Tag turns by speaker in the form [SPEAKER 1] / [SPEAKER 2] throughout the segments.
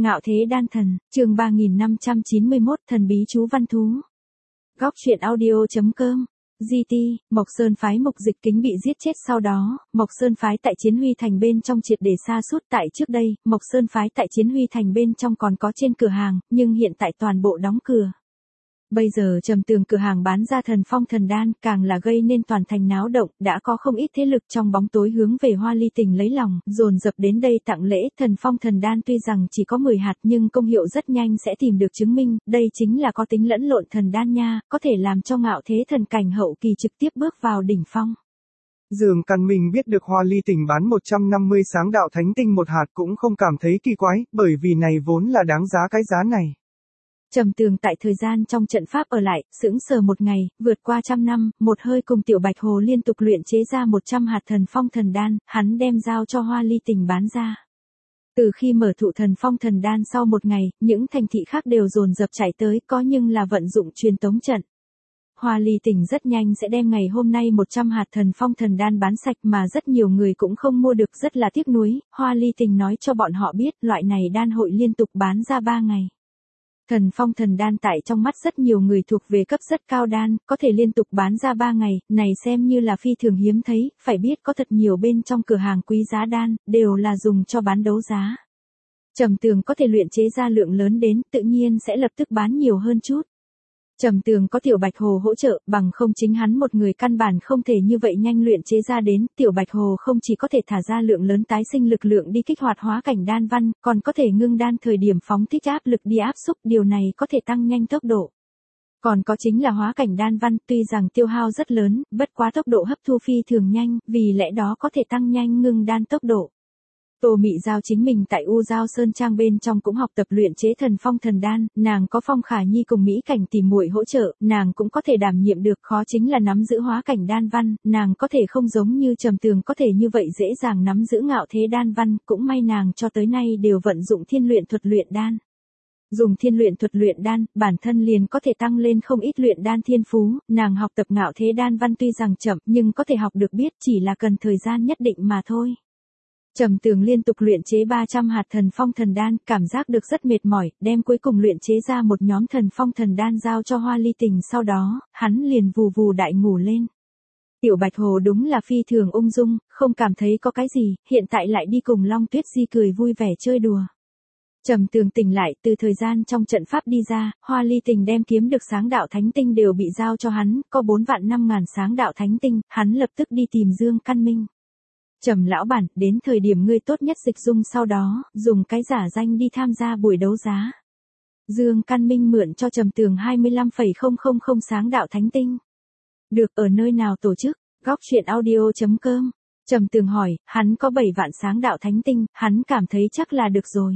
[SPEAKER 1] Ngạo Thế Đan Thần, chương 3591, thần bí chú văn thú. Góc truyện audio.com. GT, Mộc Sơn phái Mục Dịch Kính bị giết chết sau đó, Mộc Sơn phái tại Chiến Huy Thành bên trong triệt để sa sút. Tại trước đây, Mộc Sơn phái tại Chiến Huy Thành bên trong còn có trên cửa hàng, nhưng hiện tại toàn bộ đóng cửa. Bây giờ Trầm Tường cửa hàng bán ra Thần Phong Thần Đan, càng là gây nên toàn thành náo động, đã có không ít thế lực trong bóng tối hướng về Hoa Ly Tình lấy lòng, dồn dập đến đây tặng lễ. Thần Phong Thần Đan tuy rằng chỉ có 10 hạt nhưng công hiệu rất nhanh sẽ tìm được chứng minh, đây chính là có tính lẫn lộn thần đan nha, có thể làm cho Ngạo Thế thần cảnh hậu kỳ trực tiếp bước vào đỉnh phong.
[SPEAKER 2] Dương Căn Minh biết được Hoa Ly Tình bán 150 sáng đạo thánh tinh một hạt cũng không cảm thấy kỳ quái, bởi vì này vốn là đáng giá cái giá này.
[SPEAKER 1] Trầm Tường tại thời gian trong trận pháp ở lại, sững sờ một ngày, vượt qua 100 năm, một hơi cùng Tiểu Bạch Hồ liên tục luyện chế ra 100 hạt Thần Phong Thần Đan, hắn đem giao cho Hoa Ly Tình bán ra. Từ khi mở thụ Thần Phong Thần Đan sau một ngày, những thành thị khác đều dồn dập chạy tới, có nhưng là vận dụng truyền tống trận. Hoa Ly Tình rất nhanh sẽ đem ngày hôm nay 100 hạt Thần Phong Thần Đan bán sạch mà rất nhiều người cũng không mua được, rất là tiếc nuối. Hoa Ly Tình nói cho bọn họ biết loại này đan hội liên tục bán ra 3 ngày. Thần Phong Thần Đan tại trong mắt rất nhiều người thuộc về cấp rất cao đan, có thể liên tục bán ra 3 ngày, này xem như là phi thường hiếm thấy, phải biết có thật nhiều bên trong cửa hàng quý giá đan, đều là dùng cho bán đấu giá. Trầm Tường có thể luyện chế ra lượng lớn đến, tự nhiên sẽ lập tức bán nhiều hơn chút. Trầm Tường có Tiểu Bạch Hồ hỗ trợ, bằng không chính hắn một người căn bản không thể như vậy nhanh luyện chế ra đến. Tiểu Bạch Hồ không chỉ có thể thả ra lượng lớn tái sinh lực lượng đi kích hoạt hóa cảnh đan văn, còn có thể ngưng đan thời điểm phóng thích áp lực đi áp xúc, điều này có thể tăng nhanh tốc độ. Còn có chính là hóa cảnh đan văn, tuy rằng tiêu hao rất lớn, bất quá tốc độ hấp thu phi thường nhanh, vì lẽ đó có thể tăng nhanh ngưng đan tốc độ. Tô Mị Giao chính mình tại U Giao Sơn Trang bên trong cũng học tập luyện chế Thần Phong Thần Đan, nàng có Phong Khả Nhi cùng Mỹ Cảnh tìm muội hỗ trợ, nàng cũng có thể đảm nhiệm được, khó chính là nắm giữ hóa cảnh đan văn, nàng có thể không giống như Trầm Tường có thể như vậy dễ dàng nắm giữ Ngạo Thế đan văn, cũng may nàng cho tới nay đều vận dụng Thiên Luyện Thuật luyện đan. Dùng Thiên Luyện Thuật luyện đan, bản thân liền có thể tăng lên không ít luyện đan thiên phú, nàng học tập Ngạo Thế đan văn tuy rằng chậm, nhưng có thể học được biết, chỉ là cần thời gian nhất định mà thôi. Trầm Tường liên tục luyện chế 300 hạt Thần Phong Thần Đan, cảm giác được rất mệt mỏi, đem cuối cùng luyện chế ra một nhóm Thần Phong Thần Đan giao cho Hoa Ly Tình, sau đó, hắn liền vù vù đại ngủ lên. Tiểu Bạch Hồ đúng là phi thường ung dung, không cảm thấy có cái gì, hiện tại lại đi cùng Long Tuyết Di cười vui vẻ chơi đùa. Trầm Tường tỉnh lại, từ thời gian trong trận pháp đi ra, Hoa Ly Tình đem kiếm được sáng đạo thánh tinh đều bị giao cho hắn, có 4.500.000 sáng đạo thánh tinh, hắn lập tức đi tìm Dương Căn Minh. Trầm lão bản, đến thời điểm ngươi tốt nhất dịch dung sau đó, dùng cái giả danh đi tham gia buổi đấu giá. Dương Căn Minh mượn cho Trầm Tường 25,000 sáng đạo thánh tinh. Được, ở nơi nào tổ chức? Góc truyện audio.com. Trầm Tường hỏi, hắn có 7 vạn sáng đạo thánh tinh, hắn cảm thấy chắc là được rồi.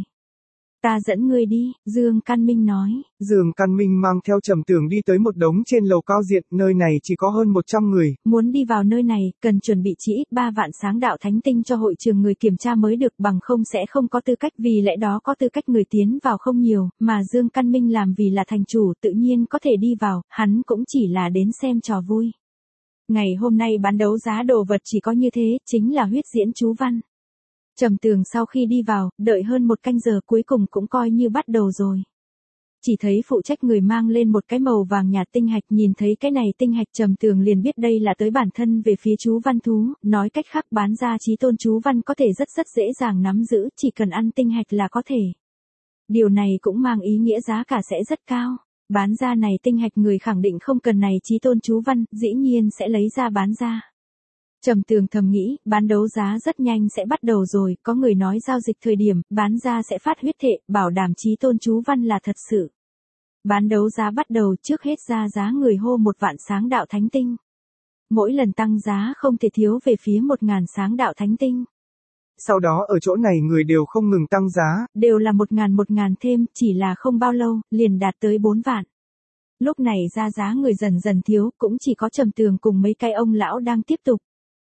[SPEAKER 1] Ta dẫn ngươi đi, Dương Căn Minh nói.
[SPEAKER 2] Dương Căn Minh mang theo Trầm Tường đi tới một đống trên lầu cao diện, nơi này chỉ có hơn 100 người.
[SPEAKER 1] Muốn đi vào nơi này, cần chuẩn bị chỉ ít 3 vạn sáng đạo thánh tinh cho hội trường người kiểm tra mới được, bằng không sẽ không có tư cách, vì lẽ đó có tư cách người tiến vào không nhiều, mà Dương Căn Minh làm vì là thành chủ tự nhiên có thể đi vào, hắn cũng chỉ là đến xem trò vui. Ngày hôm nay bán đấu giá đồ vật chỉ có như thế, chính là huyết diễn chú văn. Trầm Tường sau khi đi vào, đợi hơn 1 canh giờ cuối cùng cũng coi như bắt đầu rồi. Chỉ thấy phụ trách người mang lên một cái màu vàng nhạt tinh hạch, nhìn thấy cái này tinh hạch Trầm Tường liền biết đây là tới bản thân về phía chú văn thú, nói cách khác bán ra chí tôn chú văn có thể rất dễ dàng nắm giữ, chỉ cần ăn tinh hạch là có thể. Điều này cũng mang ý nghĩa giá cả sẽ rất cao, bán ra này tinh hạch người khẳng định không cần này chí tôn chú văn, dĩ nhiên sẽ lấy ra bán ra. Trầm Tường thầm nghĩ, bán đấu giá rất nhanh sẽ bắt đầu rồi, có người nói giao dịch thời điểm, bán ra sẽ phát huyết thệ, bảo đảm chí tôn chú văn là thật sự. Bán đấu giá bắt đầu, trước hết ra giá người hô 1 vạn sáng đạo thánh tinh. Mỗi lần tăng giá không thể thiếu về phía 1.000 sáng đạo thánh tinh.
[SPEAKER 2] Sau đó ở chỗ này người đều không ngừng tăng giá.
[SPEAKER 1] Đều là 1.000 thêm, chỉ là không bao lâu, liền đạt tới 4 vạn. Lúc này ra giá người dần dần thiếu, cũng chỉ có Trầm Tường cùng mấy cái ông lão đang tiếp tục.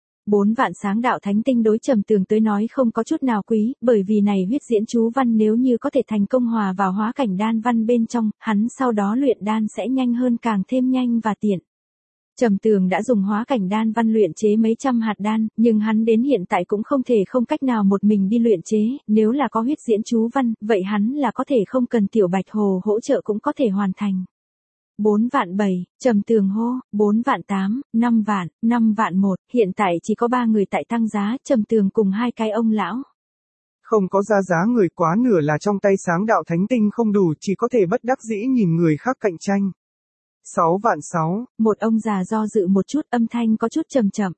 [SPEAKER 1] 4 vạn sáng đạo thánh tinh đối Trầm Tường tới nói không có chút nào quý, bởi vì này huyết diễn chú văn nếu như có thể thành công hòa vào hóa cảnh đan văn bên trong, hắn sau đó luyện đan sẽ nhanh hơn, càng thêm nhanh và tiện. Trầm Tường đã dùng hóa cảnh đan văn luyện chế mấy trăm hạt đan, nhưng hắn đến hiện tại cũng không thể không cách nào một mình đi luyện chế, nếu là có huyết diễn chú văn, vậy hắn là có thể không cần Tiểu Bạch Hồ hỗ trợ cũng có thể hoàn thành. 4 vạn 7, Trầm Tường hô, 4 vạn 8, 5 vạn, 5 vạn 1, hiện tại chỉ có 3 người tại tăng giá, Trầm Tường cùng 2 cái ông lão.
[SPEAKER 2] Không có ra giá người, quá nửa là trong tay Sáng Đạo Thánh Tinh không đủ, chỉ có thể bất đắc dĩ nhìn người khác cạnh tranh. 6 vạn 6,
[SPEAKER 1] một ông già do dự một chút, âm thanh có chút trầm chậm.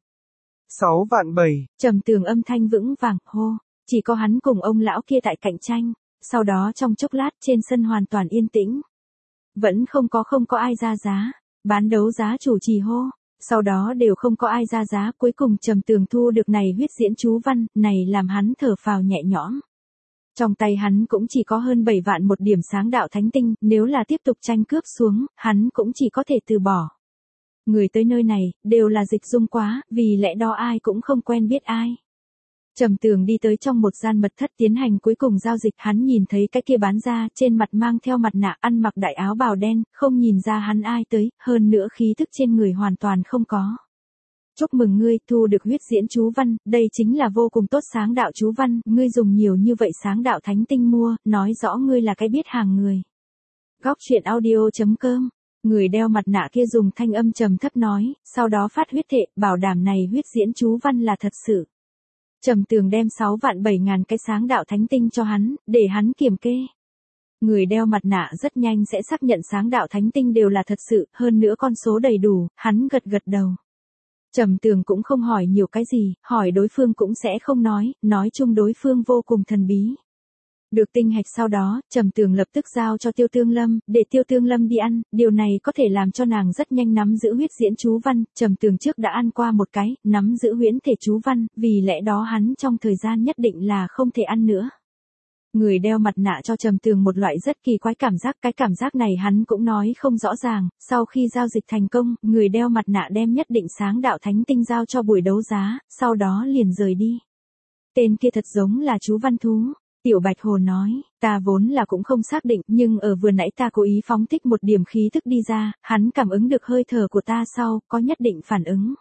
[SPEAKER 2] 6 vạn 7,
[SPEAKER 1] Trầm Tường âm thanh vững vàng, hô, chỉ có hắn cùng ông lão kia tại cạnh tranh, sau đó trong chốc lát trên sân hoàn toàn yên tĩnh. Vẫn không có ai ra giá, bán đấu giá chủ trì hô, sau đó đều không có ai ra giá, cuối cùng Trầm Tường thu được này huyết diễn chú văn, này làm hắn thở phào nhẹ nhõm. Trong tay hắn cũng chỉ có hơn 7 vạn một điểm Sáng Đạo Thánh Tinh, nếu là tiếp tục tranh cướp xuống, hắn cũng chỉ có thể từ bỏ. Người tới nơi này, đều là dịch dung quá, vì lẽ đó ai cũng không quen biết ai. Trầm Tường đi tới trong một gian mật thất tiến hành cuối cùng giao dịch, hắn nhìn thấy cái kia bán ra, trên mặt mang theo mặt nạ, ăn mặc đại áo bào đen, không nhìn ra hắn ai tới, hơn nữa khí thức trên người hoàn toàn không có. Chúc mừng ngươi thu được huyết diễn chú văn, đây chính là vô cùng tốt Sáng Đạo chú văn, ngươi dùng nhiều như vậy Sáng Đạo Thánh Tinh mua, nói rõ ngươi là cái biết hàng người. Góc truyện audio.com. Người đeo mặt nạ kia dùng thanh âm trầm thấp nói, sau đó phát huyết thệ, bảo đảm này huyết diễn chú văn là thật sự. Trầm Tường đem 6 vạn 7 ngàn cái Sáng Đạo Thánh Tinh cho hắn, để hắn kiểm kê. Người đeo mặt nạ rất nhanh sẽ xác nhận Sáng Đạo Thánh Tinh đều là thật sự, hơn nữa con số đầy đủ, hắn gật gật đầu. Trầm Tường cũng không hỏi nhiều cái gì, hỏi đối phương cũng sẽ không nói chung đối phương vô cùng thần bí. Được tinh hạch sau đó, Trầm Tường lập tức giao cho Tiêu Tương Lâm, để Tiêu Tương Lâm đi ăn, điều này có thể làm cho nàng rất nhanh nắm giữ huyết diễn chú văn, Trầm Tường trước đã ăn qua một cái, nắm giữ huyễn thể chú văn, vì lẽ đó hắn trong thời gian nhất định là không thể ăn nữa. Người đeo mặt nạ cho Trầm Tường một loại rất kỳ quái cảm giác, cái cảm giác này hắn cũng nói không rõ ràng, sau khi giao dịch thành công, người đeo mặt nạ đem nhất định Sáng Đạo Thánh Tinh giao cho buổi đấu giá, sau đó liền rời đi. Tên kia thật giống là chú văn thú. Tiểu Bạch Hồ nói, ta vốn là cũng không xác định, nhưng ở vừa nãy ta cố ý phóng thích một điểm khí thức đi ra, hắn cảm ứng được hơi thở của ta sau, có nhất định phản ứng.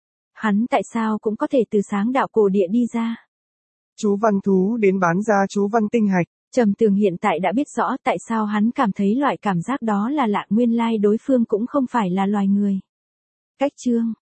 [SPEAKER 1] Hắn tại sao cũng có thể từ Sáng Đạo cổ địa đi ra.
[SPEAKER 2] Chú văn thú đến bán ra chú văn tinh hạch.
[SPEAKER 1] Trầm Tường hiện tại đã biết rõ tại sao hắn cảm thấy loại cảm giác đó là lạ, nguyên lai đối phương cũng không phải là loài người. Cách chương